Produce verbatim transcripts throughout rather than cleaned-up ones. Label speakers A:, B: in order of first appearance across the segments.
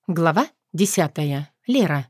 A: Глава десятая. Лера.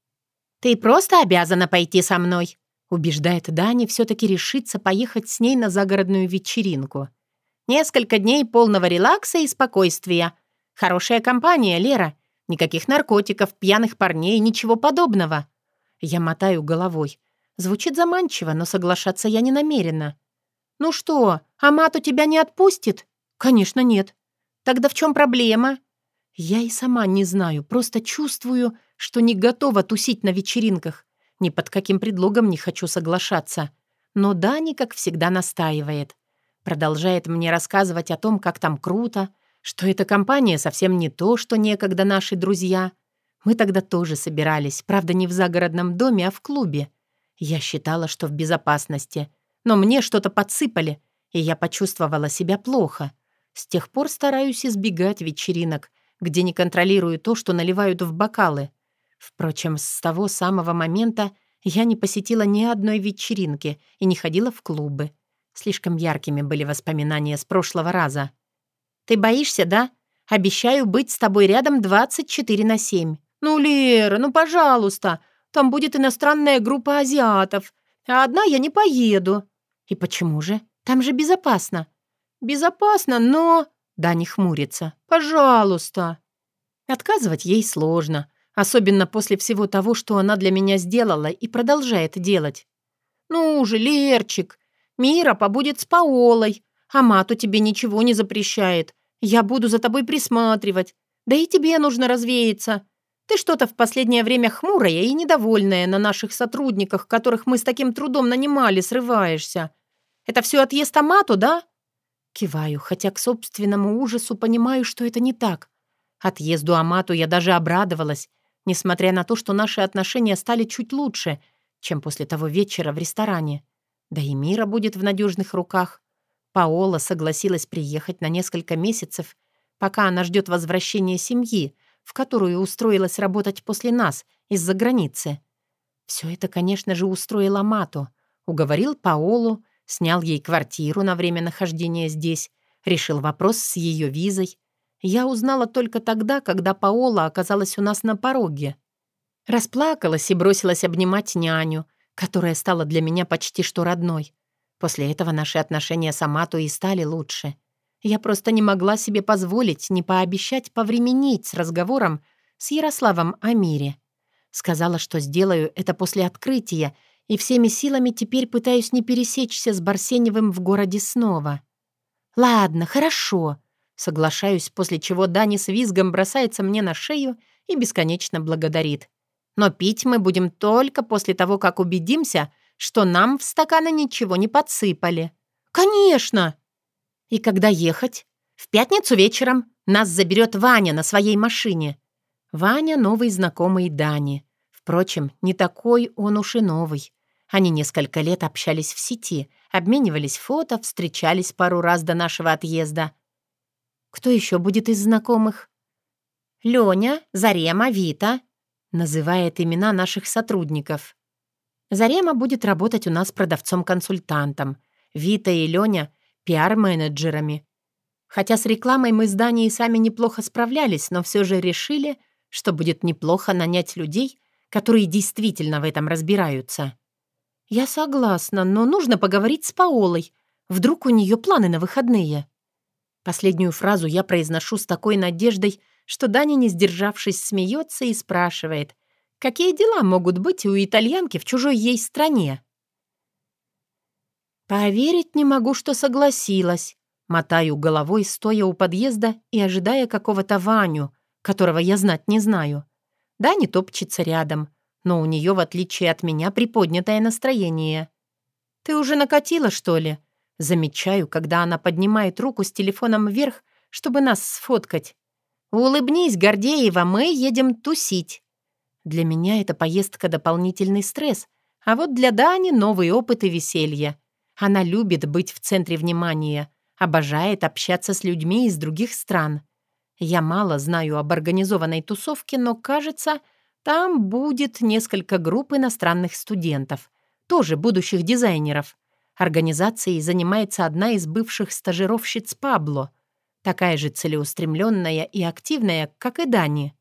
B: «Ты просто обязана пойти со мной»,
A: — убеждает Дани все-таки решиться поехать с ней на загородную вечеринку.
B: «Несколько дней полного релакса и спокойствия. Хорошая компания, Лера. Никаких наркотиков, пьяных парней, ничего подобного».
A: Я мотаю головой. Звучит заманчиво, но соглашаться я не намерена.
B: «Ну что, Амат у тебя не отпустит?»
A: «Конечно, нет».
B: «Тогда в чем проблема?»
A: Я и сама не знаю, просто чувствую, что не готова тусить на вечеринках. Ни под каким предлогом не хочу соглашаться. Но Дани, как всегда, настаивает. Продолжает мне рассказывать о том, как там круто, что эта компания совсем не то, что некогда наши друзья. Мы тогда тоже собирались, правда, не в загородном доме, а в клубе. Я считала, что в безопасности. Но мне что-то подсыпали, и я почувствовала себя плохо. С тех пор стараюсь избегать вечеринок, где не контролирую то, что наливают в бокалы. Впрочем, с того самого момента я не посетила ни одной вечеринки и не ходила в клубы. Слишком яркими были воспоминания с прошлого раза.
B: «Ты боишься, да? Обещаю быть с тобой рядом двадцать четыре на семь». «Ну, Лера, ну, пожалуйста. Там будет иностранная группа азиатов, а одна я не поеду».
A: «И почему же? Там же безопасно».
B: «Безопасно, но...»
A: Да, не хмурится.
B: «Пожалуйста».
A: Отказывать ей сложно, особенно после всего того, что она для меня сделала и продолжает делать.
B: «Ну же, Лерчик, Мира побудет с Паолой. Амату тебе ничего не запрещает. Я буду за тобой присматривать. Да и тебе нужно развеяться. Ты что-то в последнее время хмурая и недовольная на наших сотрудниках, которых мы с таким трудом нанимали, срываешься. Это все отъезд Амату, да?»
A: Киваю, хотя к собственному ужасу понимаю, что это не так. Отъезду Амату я даже обрадовалась, несмотря на то, что наши отношения стали чуть лучше, чем после того вечера в ресторане. Да и Мира будет в надежных руках. Паола согласилась приехать на несколько месяцев, пока она ждет возвращения семьи, в которую устроилась работать после нас, из-за границы. Все это, конечно же, устроил Амату. Уговорил Паолу, снял ей квартиру на время нахождения здесь, решил вопрос с ее визой. Я узнала только тогда, когда Паола оказалась у нас на пороге. Расплакалась и бросилась обнимать няню, которая стала для меня почти что родной. После этого наши отношения с Амато и стали лучше. Я просто не могла себе позволить не пообещать повременить с разговором с Ярославом о мире. Сказала, что сделаю это после открытия, и всеми силами теперь пытаюсь не пересечься с Барсеневым в городе снова. «Ладно, хорошо», — соглашаюсь, после чего Дани с визгом бросается мне на шею и бесконечно благодарит. «Но пить мы будем только после того, как убедимся, что нам в стаканы ничего не подсыпали».
B: «Конечно!»
A: «И когда ехать?»
B: «В пятницу вечером. Нас заберет Ваня на своей машине».
A: Ваня — новый знакомый Дани. Впрочем, не такой он уж и новый. Они несколько лет общались в сети, обменивались фото, встречались пару раз до нашего отъезда. «Кто еще будет из знакомых?»
B: «Лёня, Зарема, Вита»,
A: — называет имена наших сотрудников. Зарема будет работать у нас продавцом-консультантом. Вита и Лёня — пиар-менеджерами. Хотя с рекламой мы с Даней сами неплохо справлялись, но все же решили, что будет неплохо нанять людей, которые действительно в этом разбираются. «Я согласна, но нужно поговорить с Паолой. Вдруг у нее планы на выходные?» Последнюю фразу я произношу с такой надеждой, что Даня, не сдержавшись, смеется и спрашивает, какие дела могут быть у итальянки в чужой ей стране. Поверить не могу, что согласилась. Мотаю головой, стоя у подъезда и ожидая какого-то Ваню, которого я знать не знаю. Даня топчется рядом, но у нее, в отличие от меня, приподнятое настроение. «Ты уже накатила, что ли?» Замечаю, когда она поднимает руку с телефоном вверх, чтобы нас сфоткать. «Улыбнись, Гордеева, мы едем тусить». Для меня эта поездка — дополнительный стресс, а вот для Дани — новый опыт и веселье. Она любит быть в центре внимания, обожает общаться с людьми из других стран. Я мало знаю об организованной тусовке, но, кажется, там будет несколько групп иностранных студентов, тоже будущих дизайнеров. Организацией занимается одна из бывших стажировщиц Пабло, такая же целеустремленная и активная, как и Дани.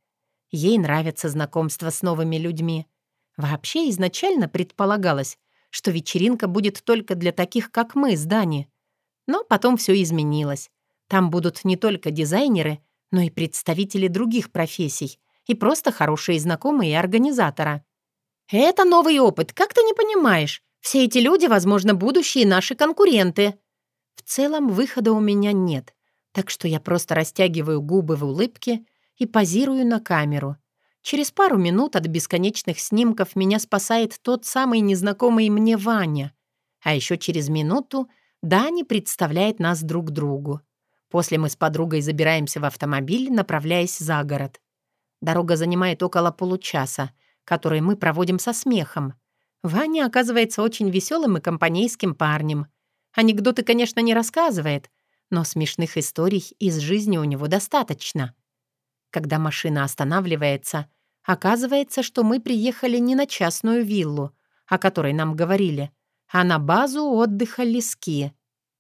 A: Ей нравятся знакомства с новыми людьми. Вообще изначально предполагалось, что вечеринка будет только для таких, как мы с Дани. Но потом все изменилось. Там будут не только дизайнеры, но и представители других профессий, и просто хорошие знакомые организатора.
B: «Это новый опыт, как ты не понимаешь? Все эти люди, возможно, будущие наши конкуренты».
A: В целом выхода у меня нет, так что я просто растягиваю губы в улыбке и позирую на камеру. Через пару минут от бесконечных снимков меня спасает тот самый незнакомый мне Ваня. А еще через минуту Дани представляет нас друг другу. После мы с подругой забираемся в автомобиль, направляясь за город. Дорога занимает около получаса, который мы проводим со смехом. Ваня оказывается очень веселым и компанейским парнем. Анекдоты, конечно, не рассказывает, но смешных историй из жизни у него достаточно. Когда машина останавливается, оказывается, что мы приехали не на частную виллу, о которой нам говорили, а на базу отдыха Лиски.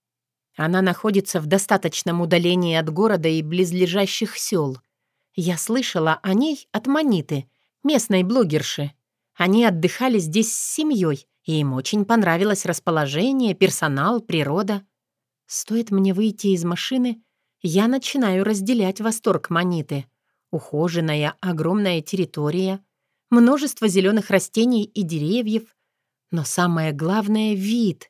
A: Она находится в достаточном удалении от города и близлежащих сел. Я слышала о ней от Маниты, местной блогерши. Они отдыхали здесь с семьей, и им очень понравилось расположение, персонал, природа. Стоит мне выйти из машины, я начинаю разделять восторг Маниты. Ухоженная, огромная территория, множество зеленых растений и деревьев, но самое главное — вид.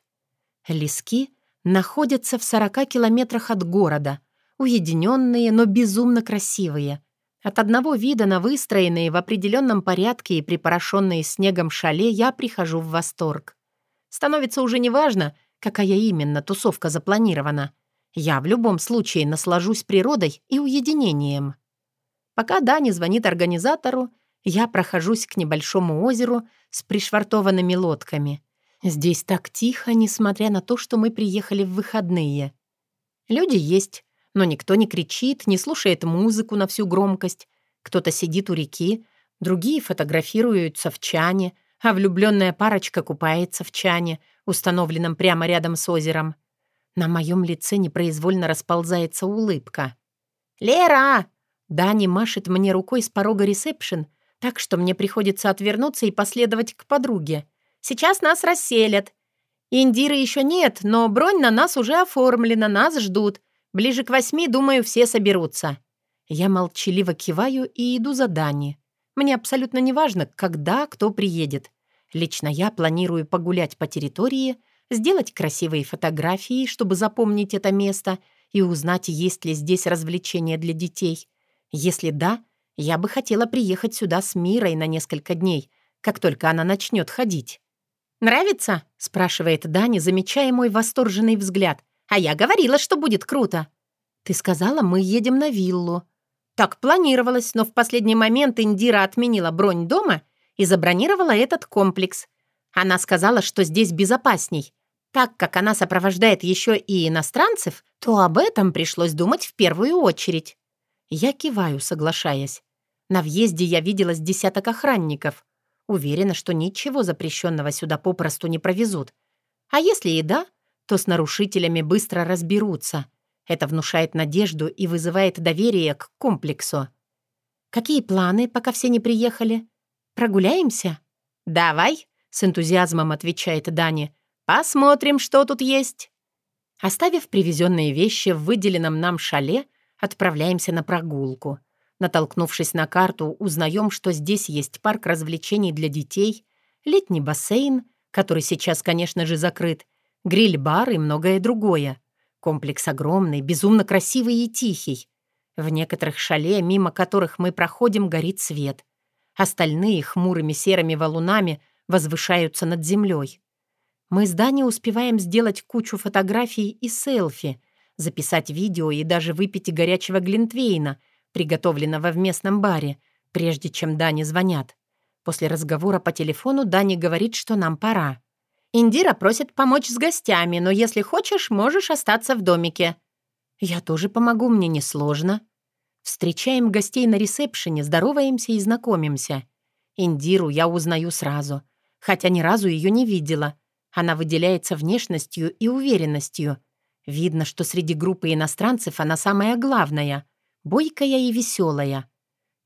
A: Лиски находятся в сорока километрах от города, уединенные, но безумно красивые. От одного вида на выстроенные в определенном порядке и припорошенные снегом шале я прихожу в восторг. Становится уже неважно, какая именно тусовка запланирована. Я в любом случае наслажусь природой и уединением. Пока Дани звонит организатору, я прохожусь к небольшому озеру с пришвартованными лодками. Здесь так тихо, несмотря на то, что мы приехали в выходные. Люди есть, но никто не кричит, не слушает музыку на всю громкость. Кто-то сидит у реки, другие фотографируются в чане, а влюбленная парочка купается в чане, установленном прямо рядом с озером. На моем лице непроизвольно расползается улыбка. «Лера!» Дани машет мне рукой с порога ресепшн, так что мне приходится отвернуться и последовать к подруге. «Сейчас нас расселят. Индиры еще нет, но бронь на нас уже оформлена, нас ждут. Ближе к восьми, думаю, все соберутся». Я молчаливо киваю и иду за Дани. Мне абсолютно не важно, когда кто приедет. Лично я планирую погулять по территории, сделать красивые фотографии, чтобы запомнить это место и узнать, есть ли здесь развлечения для детей. Если да, я бы хотела приехать сюда с Мирой на несколько дней, как только она начнет ходить. «Нравится?» — спрашивает Дани, замечая мой восторженный взгляд. «А я говорила, что будет круто». «Ты сказала, мы едем на виллу». «Так планировалось, но в последний момент Индира отменила бронь дома и забронировала этот комплекс. Она сказала, что здесь безопасней. Так как она сопровождает еще и иностранцев, то об этом пришлось думать в первую очередь». Я киваю, соглашаясь. На въезде я видела с десяток охранников. Уверена, что ничего запрещенного сюда попросту не провезут. А если и да, то с нарушителями быстро разберутся. Это внушает надежду и вызывает доверие к комплексу. «Какие планы, пока все не приехали? Прогуляемся?» «Давай», — с энтузиазмом отвечает Дани. «Посмотрим, что тут есть». Оставив привезенные вещи в выделенном нам шале, отправляемся на прогулку. Натолкнувшись на карту, узнаем, что здесь есть парк развлечений для детей, летний бассейн, который сейчас, конечно же, закрыт, гриль-бар и многое другое. Комплекс огромный, безумно красивый и тихий. В некоторых шале, мимо которых мы проходим, горит свет. Остальные хмурыми серыми валунами возвышаются над землей. Мы с Дани успеваем сделать кучу фотографий и селфи, записать видео и даже выпить горячего глинтвейна, приготовленного в местном баре, прежде чем Дане звонят. После разговора по телефону Дани говорит, что нам пора. «Индира просит помочь с гостями, но если хочешь, можешь остаться в домике». «Я тоже помогу, мне несложно». Встречаем гостей на ресепшене, здороваемся и знакомимся. Индиру я узнаю сразу, хотя ни разу ее не видела. Она выделяется внешностью и уверенностью. Видно, что среди группы иностранцев она самая главная, бойкая и веселая.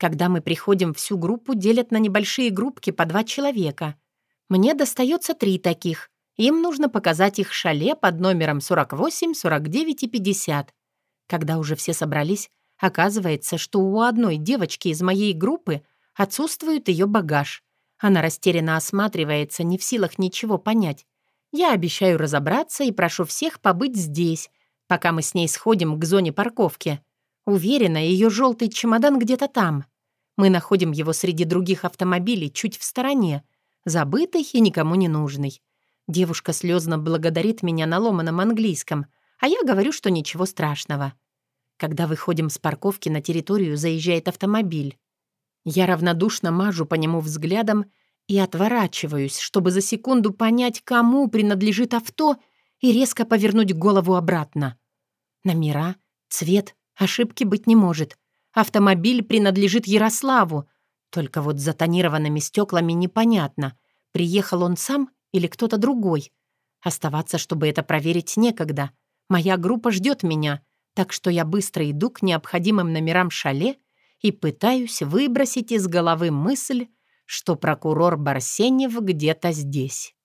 A: Когда мы приходим, всю группу делят на небольшие группки по два человека. Мне достается три таких. Им нужно показать их шале под номером сорок восемь, сорок девять и пятьдесят. Когда уже все собрались, оказывается, что у одной девочки из моей группы отсутствует ее багаж. Она растерянно осматривается, не в силах ничего понять. Я обещаю разобраться и прошу всех побыть здесь, пока мы с ней сходим к зоне парковки. Уверена, ее желтый чемодан где-то там. Мы находим его среди других автомобилей чуть в стороне, забытый и никому не нужный. Девушка слезно благодарит меня на ломаном английском, а я говорю, что ничего страшного. Когда выходим с парковки, на территорию заезжает автомобиль. Я равнодушно мажу по нему взглядом и отворачиваюсь, чтобы за секунду понять, кому принадлежит авто, и резко повернуть голову обратно. Номера, цвет, ошибки быть не может. Автомобиль принадлежит Ярославу, только вот с затонированными стеклами непонятно, приехал он сам или кто-то другой. Оставаться, чтобы это проверить, некогда. Моя группа ждет меня, так что я быстро иду к необходимым номерам шале и пытаюсь выбросить из головы мысль, что прокурор Барсенев где-то здесь.